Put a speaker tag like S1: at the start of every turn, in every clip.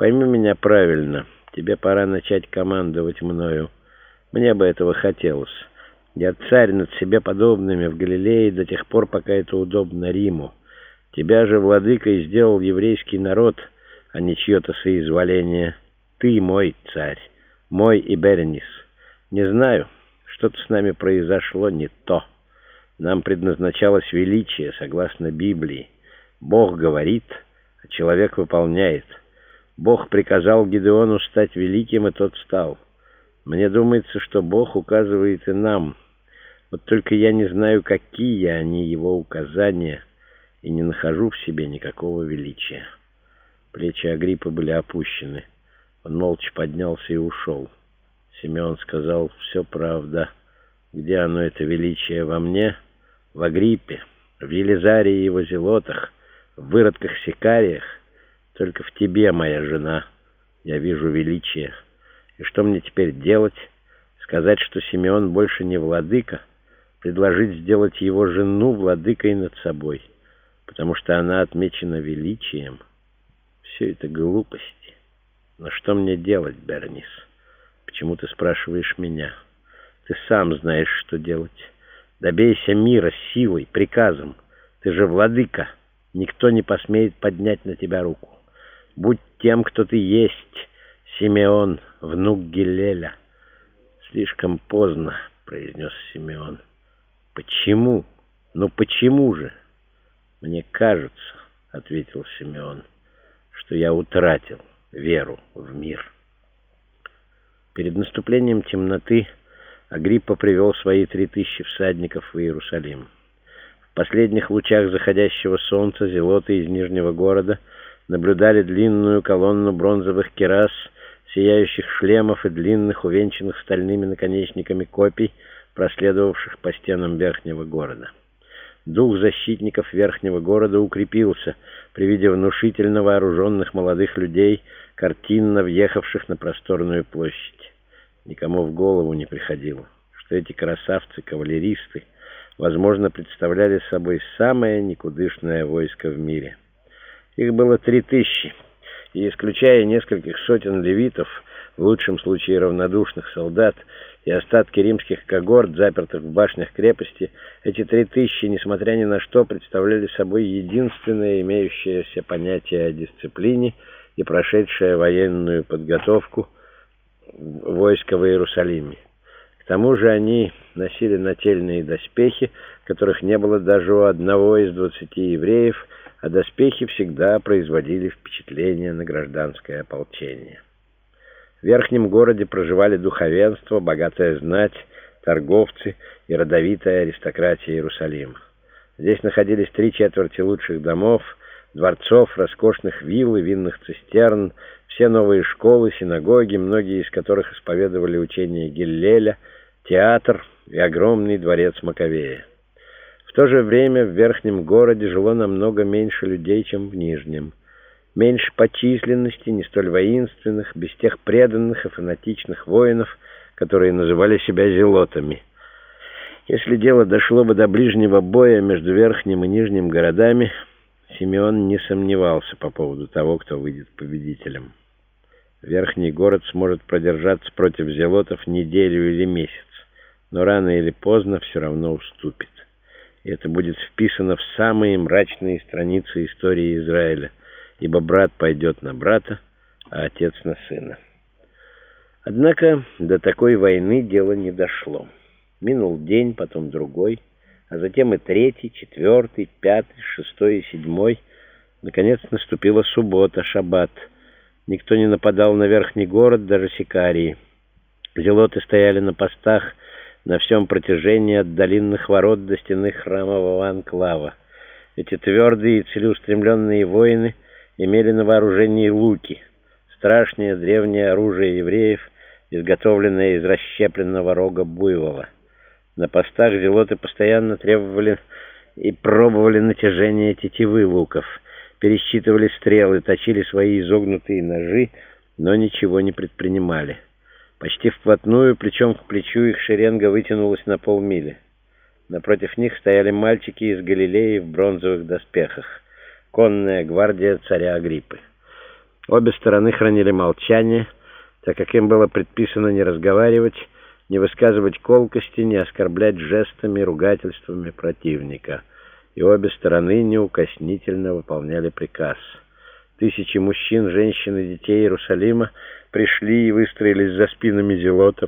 S1: Пойми меня правильно. Тебе пора начать командовать мною. Мне бы этого хотелось. Я царь над себе подобными в Галилее до тех пор, пока это удобно Риму. Тебя же владыкой сделал еврейский народ, а не чье-то соизволение. Ты мой царь, мой и Беренис. Не знаю, что-то с нами произошло не то. Нам предназначалось величие, согласно Библии. Бог говорит, а человек выполняет. Бог приказал Гедеону стать великим, и тот стал. Мне думается, что Бог указывает и нам. Вот только я не знаю, какие они его указания, и не нахожу в себе никакого величия. Плечи Агриппы были опущены. Он молча поднялся и ушел. Симеон сказал: «Все правда. Где оно, это величие, во мне? В Агриппе, в Елизаре и его зелотах, в выродках-сикариях. Только в тебе, моя жена, я вижу величие. И что мне теперь делать? Сказать, что Симеон больше не владыка? Предложить сделать его жену владыкой над собой, потому что она отмечена величием? Все это глупости. Но что мне делать, Бернис? Почему ты спрашиваешь меня? Ты сам знаешь, что делать. Добейся мира силой, приказом. Ты же владыка. Никто не посмеет поднять на тебя руку. Будь тем, кто ты есть, Симеон, внук Гилеля». «Слишком поздно», — произнес Симеон. «Почему? Ну почему же?» «Мне кажется», — ответил Симеон, — «что я утратил веру в мир». Перед наступлением темноты Агриппа привел свои 3000 всадников в Иерусалим. В последних лучах заходящего солнца зелоты из Нижнего города наблюдали длинную колонну бронзовых кирас, сияющих шлемов и длинных, увенчанных стальными наконечниками копий, проследовавших по стенам Верхнего города. Дух защитников Верхнего города укрепился при виде внушительно вооруженных молодых людей, картинно въехавших на просторную площадь. Никому в голову не приходило, что эти красавцы-кавалеристы, возможно, представляли собой самое никудышное войско в мире. Их было 3000, и, исключая нескольких сотен левитов, в лучшем случае равнодушных солдат, и остатки римских когорт, запертых в башнях крепости, эти 3000, несмотря ни на что, представляли собой единственное имеющееся понятие о дисциплине и прошедшее военную подготовку войска в Иерусалиме. К тому же они носили нательные доспехи, которых не было даже у одного из 20 евреев, а доспехи всегда производили впечатление на гражданское ополчение. В Верхнем городе проживали духовенство, богатая знать, торговцы и родовитая аристократия Иерусалима. Здесь находились 3/4 лучших домов, дворцов, роскошных вилл и винных цистерн, все новые школы, синагоги, многие из которых исповедовали учение Гиллеля, театр и огромный дворец Маковея. В то же время в Верхнем городе жило намного меньше людей, чем в Нижнем. Меньше по численности, не столь воинственных, без тех преданных и фанатичных воинов, которые называли себя зелотами. Если дело дошло бы до ближнего боя между Верхним и Нижним городами, Симеон не сомневался по поводу того, кто выйдет победителем. Верхний город сможет продержаться против зелотов неделю или месяц, но рано или поздно все равно уступит. И это будет вписано в самые мрачные страницы истории Израиля, ибо брат пойдет на брата, а отец на сына. Однако до такой войны дело не дошло. Минул день, потом другой, а затем и 3-й, 4-й, 5-й, 6-й и 7-й. Наконец наступила суббота, шаббат. Никто не нападал на Верхний город, даже сикарии. Зелоты стояли на постах на всем протяжении от долинных ворот до стены храмового анклава. Эти твердые и целеустремленные воины имели на вооружении луки, страшное древнее оружие евреев, изготовленное из расщепленного рога буйвола. На постах зелоты постоянно требовали и пробовали натяжение тетивы луков, пересчитывали стрелы, точили свои изогнутые ножи, но ничего не предпринимали. Почти вплотную, плечом к плечу, их шеренга вытянулась на полмили. Напротив них стояли мальчики из Галилеи в бронзовых доспехах, конная гвардия царя Агриппы. Обе стороны хранили молчание, так как им было предписано не разговаривать, не высказывать колкости, не оскорблять жестами, ругательствами противника. И обе стороны неукоснительно выполняли приказ. Тысячи мужчин, женщин и детей Иерусалима пришли и выстроились за спинами зелотов,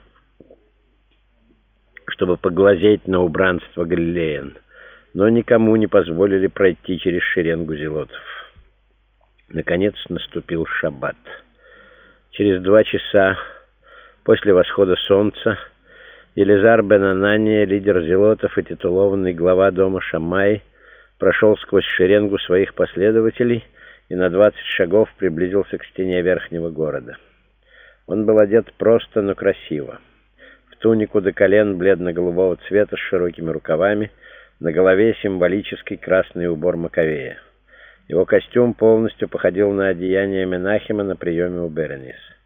S1: чтобы поглазеть на убранство галилеян, но никому не позволили пройти через шеренгу зелотов. Наконец наступил шаббат. Через 2 часа после восхода солнца Елизар бен Анания, лидер зелотов и титулованный глава дома Шаммай, прошел сквозь шеренгу своих последователей и на 20 шагов приблизился к стене верхнего города. Он был одет просто, но красиво. В тунику до колен бледно-голубого цвета с широкими рукавами, на голове символический красный убор Маковея. Его костюм полностью походил на одеяние Менахема на приеме у Беренис.